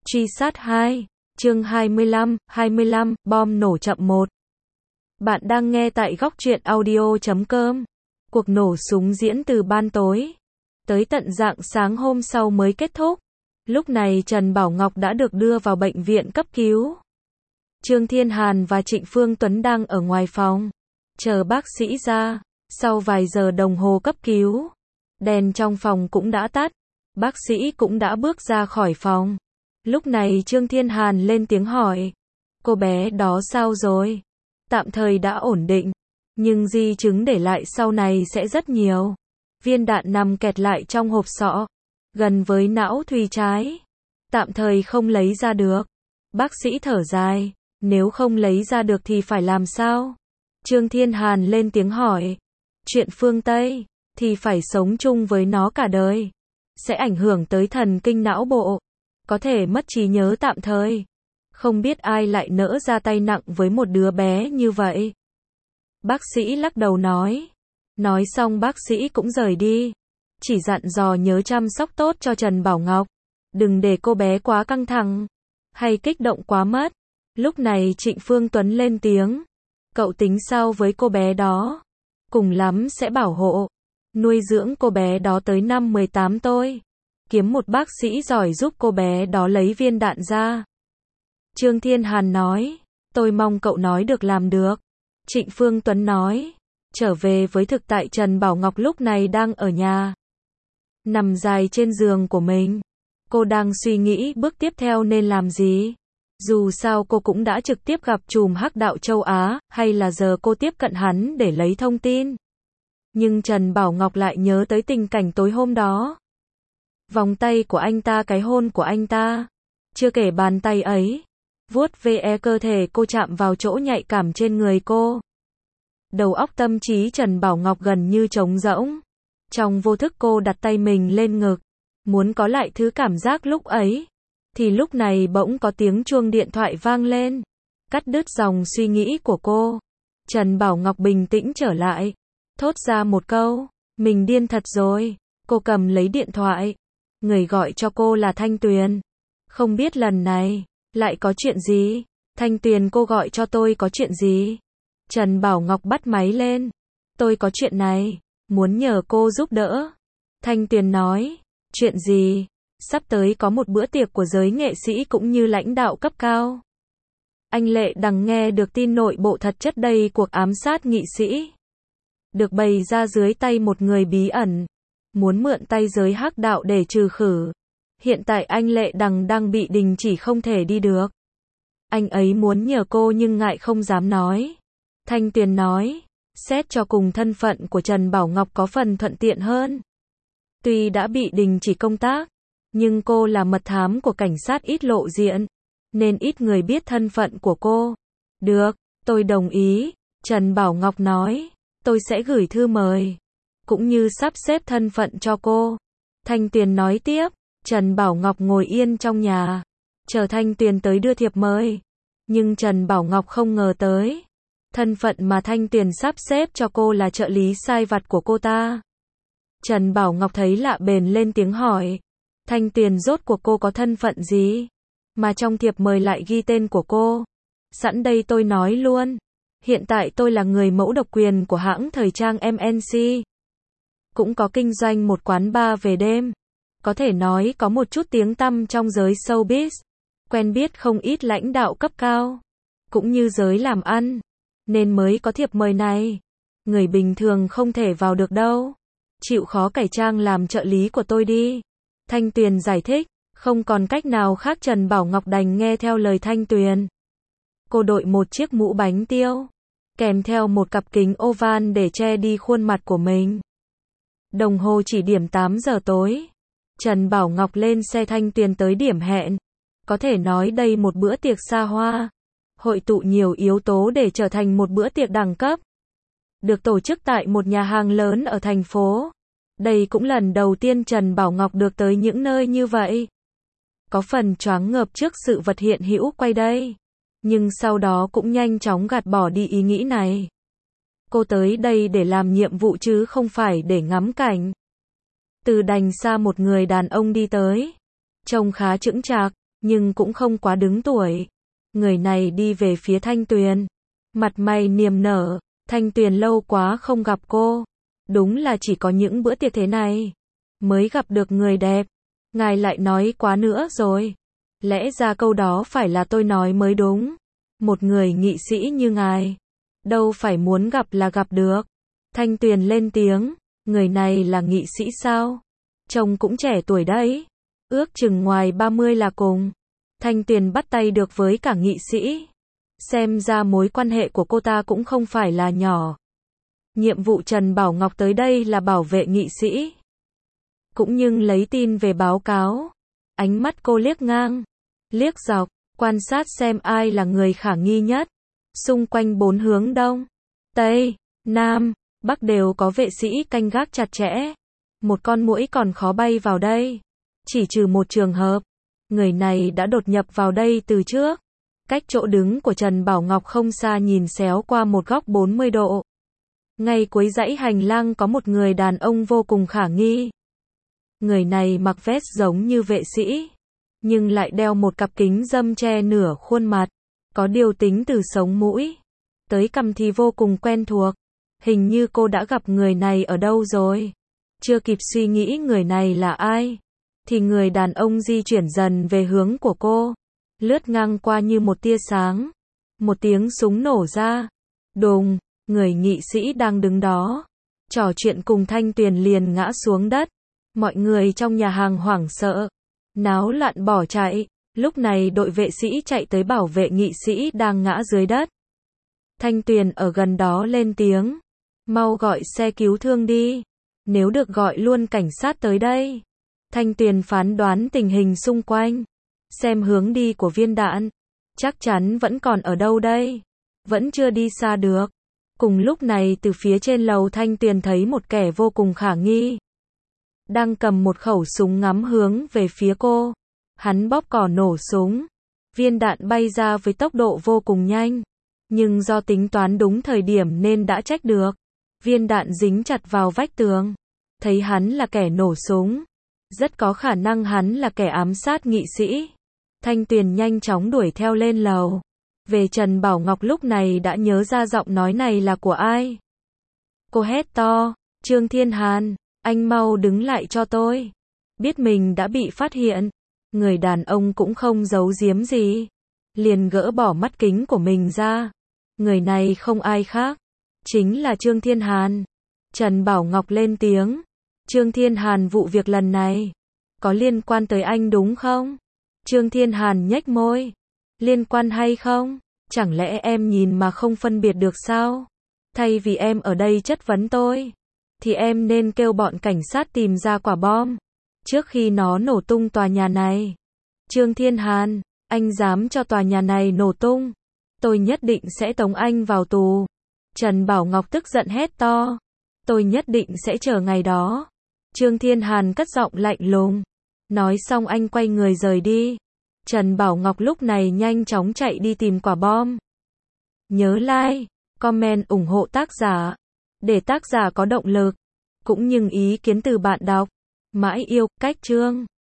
Truy sát 2, chương 25, bom nổ chậm 1. Bạn đang nghe tại góc truyện audio.com. Cuộc nổ súng diễn từ ban tối tới tận rạng sáng hôm sau mới kết thúc. Lúc này Trần Bảo Ngọc đã được đưa vào bệnh viện cấp cứu. Trương Thiên Hàn và Trịnh Phương Tuấn đang ở ngoài phòng, chờ bác sĩ ra. Sau vài giờ đồng hồ cấp cứu, đèn trong phòng cũng đã tắt, bác sĩ cũng đã bước ra khỏi phòng. Lúc này Trương Thiên Hàn lên tiếng hỏi, cô bé đó sao rồi? Tạm thời đã ổn định, nhưng di chứng để lại sau này sẽ rất nhiều. Viên đạn nằm kẹt lại trong hộp sọ, gần với não thùy trái. Tạm thời không lấy ra được. Bác sĩ thở dài, nếu không lấy ra được thì phải làm sao? Trương Thiên Hàn lên tiếng hỏi, chuyện phương Tây, thì phải sống chung với nó cả đời. Sẽ ảnh hưởng tới thần kinh não bộ, có thể mất trí nhớ tạm thời. Không biết ai lại nỡ ra tay nặng với một đứa bé như vậy. Bác sĩ lắc đầu nói. Nói xong bác sĩ cũng rời đi. Chỉ dặn dò nhớ chăm sóc tốt cho Trần Bảo Ngọc. Đừng để cô bé quá căng thẳng, hay kích động quá mất. Lúc này Trịnh Phương Tuấn lên tiếng. Cậu tính sao với cô bé đó? Cùng lắm sẽ bảo hộ, nuôi dưỡng cô bé đó tới năm 18 tôi. Kiếm một bác sĩ giỏi giúp cô bé đó lấy viên đạn ra. Trương Thiên Hàn nói, tôi mong cậu nói được làm được. Trịnh Phương Tuấn nói, trở về với thực tại Trần Bảo Ngọc lúc này đang ở nhà, nằm dài trên giường của mình. Cô đang suy nghĩ bước tiếp theo nên làm gì. Dù sao cô cũng đã trực tiếp gặp trùm hắc đạo châu Á, hay là giờ cô tiếp cận hắn để lấy thông tin. Nhưng Trần Bảo Ngọc lại nhớ tới tình cảnh tối hôm đó. Vòng tay của anh ta, cái hôn của anh ta. Chưa kể bàn tay ấy vuốt ve cơ thể cô, chạm vào chỗ nhạy cảm trên người cô. Đầu óc tâm trí Trần Bảo Ngọc gần như trống rỗng. Trong vô thức cô đặt tay mình lên ngực, muốn có lại thứ cảm giác lúc ấy. Thì lúc này bỗng có tiếng chuông điện thoại vang lên, cắt đứt dòng suy nghĩ của cô. Trần Bảo Ngọc bình tĩnh trở lại, thốt ra một câu, mình điên thật rồi. Cô cầm lấy điện thoại, người gọi cho cô là Thanh Tuyền. Không biết lần này lại có chuyện gì? Thanh Tuyền, cô gọi cho tôi có chuyện gì? Trần Bảo Ngọc bắt máy lên. Tôi có chuyện này, muốn nhờ cô giúp đỡ. Thanh Tuyền nói, chuyện gì? Sắp tới có một bữa tiệc của giới nghệ sĩ cũng như lãnh đạo cấp cao. Anh Lệ Đằng nghe được tin nội bộ thật chất đây cuộc ám sát nghị sĩ được bày ra dưới tay một người bí ẩn, muốn mượn tay giới hắc đạo để trừ khử. Hiện tại anh Lệ Đằng đang bị đình chỉ không thể đi được. Anh ấy muốn nhờ cô nhưng ngại không dám nói. Thanh Tuyền nói, xét cho cùng thân phận của Trần Bảo Ngọc có phần thuận tiện hơn. Tuy đã bị đình chỉ công tác, nhưng cô là mật thám của cảnh sát ít lộ diện, nên ít người biết thân phận của cô. Được, tôi đồng ý. Trần Bảo Ngọc nói, tôi sẽ gửi thư mời, cũng như sắp xếp thân phận cho cô. Thanh Tuyền nói tiếp. Trần Bảo Ngọc ngồi yên trong nhà, chờ Thanh Tuyền tới đưa thiệp mời. Nhưng Trần Bảo Ngọc không ngờ tới, thân phận mà Thanh Tuyền sắp xếp cho cô là trợ lý sai vặt của cô ta. Trần Bảo Ngọc thấy lạ bèn lên tiếng hỏi, Thanh Tuyền, rốt cuộc cô có thân phận gì mà trong thiệp mời lại ghi tên của cô? Sẵn đây tôi nói luôn, hiện tại tôi là người mẫu độc quyền của hãng thời trang MNC, cũng có kinh doanh một quán bar về đêm. Có thể nói có một chút tiếng tăm trong giới showbiz, quen biết không ít lãnh đạo cấp cao, cũng như giới làm ăn, nên mới có thiệp mời này. Người bình thường không thể vào được đâu. Chịu khó cải trang làm trợ lý của tôi đi. Thanh Tuyền giải thích. Không còn cách nào khác, Trần Bảo Ngọc đành nghe theo lời Thanh Tuyền. Cô đội một chiếc mũ bánh tiêu, kèm theo một cặp kính oval để che đi khuôn mặt của mình. Đồng hồ chỉ điểm 8 giờ tối. Trần Bảo Ngọc lên xe Thanh Tuyền tới điểm hẹn. Có thể nói đây một bữa tiệc xa hoa, hội tụ nhiều yếu tố để trở thành một bữa tiệc đẳng cấp. Được tổ chức tại một nhà hàng lớn ở thành phố. Đây cũng lần đầu tiên Trần Bảo Ngọc được tới những nơi như vậy. Có phần choáng ngợp trước sự vật hiện hữu quay đây, nhưng sau đó cũng nhanh chóng gạt bỏ đi ý nghĩ này. Cô tới đây để làm nhiệm vụ chứ không phải để ngắm cảnh. Từ đành xa một người đàn ông đi tới, trông khá chững chạc, nhưng cũng không quá đứng tuổi. Người này đi về phía Thanh Tuyền, mặt mày niềm nở. Thanh Tuyền lâu quá không gặp cô, đúng là chỉ có những bữa tiệc thế này mới gặp được người đẹp. Ngài lại nói quá nữa rồi. Lẽ ra câu đó phải là tôi nói mới đúng. Một người nghị sĩ như ngài, đâu phải muốn gặp là gặp được. Thanh Tuyền lên tiếng, người này là nghị sĩ sao? Trông cũng trẻ tuổi đấy. Ước chừng ngoài 30 là cùng. Thanh Tuyền bắt tay được với cả nghị sĩ. Xem ra mối quan hệ của cô ta cũng không phải là nhỏ. Nhiệm vụ Trần Bảo Ngọc tới đây là bảo vệ nghị sĩ, cũng như lấy tin về báo cáo. Ánh mắt cô liếc ngang, liếc dọc, quan sát xem ai là người khả nghi nhất. Xung quanh 4 hướng Đông, Tây, Nam, Bắc đều có vệ sĩ canh gác chặt chẽ. Một con muỗi còn khó bay vào đây. Chỉ trừ một trường hợp, người này đã đột nhập vào đây từ trước. Cách chỗ đứng của Trần Bảo Ngọc không xa, nhìn xéo qua một góc 40 độ. Ngay cuối dãy hành lang có một người đàn ông vô cùng khả nghi. Người này mặc vest giống như vệ sĩ, nhưng lại đeo một cặp kính râm che nửa khuôn mặt. Có điều tính từ sống mũi tới cằm thì vô cùng quen thuộc. Hình như cô đã gặp người này ở đâu rồi. Chưa kịp suy nghĩ người này là ai, thì người đàn ông di chuyển dần về hướng của cô, lướt ngang qua như một tia sáng. Một tiếng súng nổ ra. Đùng, người nghị sĩ đang đứng đó trò chuyện cùng Thanh Tuyền liền ngã xuống đất. Mọi người trong nhà hàng hoảng sợ, náo loạn bỏ chạy. Lúc này đội vệ sĩ chạy tới bảo vệ nghị sĩ đang ngã dưới đất. Thanh Tuyền ở gần đó lên tiếng, mau gọi xe cứu thương đi. Nếu được gọi luôn cảnh sát tới đây. Thanh Tuyền phán đoán tình hình xung quanh, xem hướng đi của viên đạn, chắc chắn vẫn còn ở đâu đây, vẫn chưa đi xa được. Cùng lúc này từ phía trên lầu Thanh Tuyền thấy một kẻ vô cùng khả nghi, đang cầm một khẩu súng ngắm hướng về phía cô. Hắn bóp cò nổ súng, viên đạn bay ra với tốc độ vô cùng nhanh, nhưng do tính toán đúng thời điểm nên đã trách được. Viên đạn dính chặt vào vách tường. Thấy hắn là kẻ nổ súng, rất có khả năng hắn là kẻ ám sát nghị sĩ. Thanh Tuyền nhanh chóng đuổi theo lên lầu. Về Trần Bảo Ngọc lúc này đã nhớ ra giọng nói này là của ai. Cô hét to, Trương Thiên Hàn, anh mau đứng lại cho tôi. Biết mình đã bị phát hiện, người đàn ông cũng không giấu giếm gì, liền gỡ bỏ mắt kính của mình ra. Người này không ai khác, chính là Trương Thiên Hàn. Trần Bảo Ngọc lên tiếng, Trương Thiên Hàn, vụ việc lần này có liên quan tới anh đúng không? Trương Thiên Hàn nhếch môi, liên quan hay không? Chẳng lẽ em nhìn mà không phân biệt được sao? Thay vì em ở đây chất vấn tôi, thì em nên kêu bọn cảnh sát tìm ra quả bom trước khi nó nổ tung tòa nhà này. Trương Thiên Hàn, anh dám cho tòa nhà này nổ tung, tôi nhất định sẽ tống anh vào tù. Trần Bảo Ngọc tức giận hét to, tôi nhất định sẽ chờ ngày đó. Trương Thiên Hàn cất giọng lạnh lùng, nói xong anh quay người rời đi. Trần Bảo Ngọc lúc này nhanh chóng chạy đi tìm quả bom. Nhớ like, comment ủng hộ tác giả, để tác giả có động lực, cũng như ý kiến từ bạn đọc. Mãi yêu, cách chương.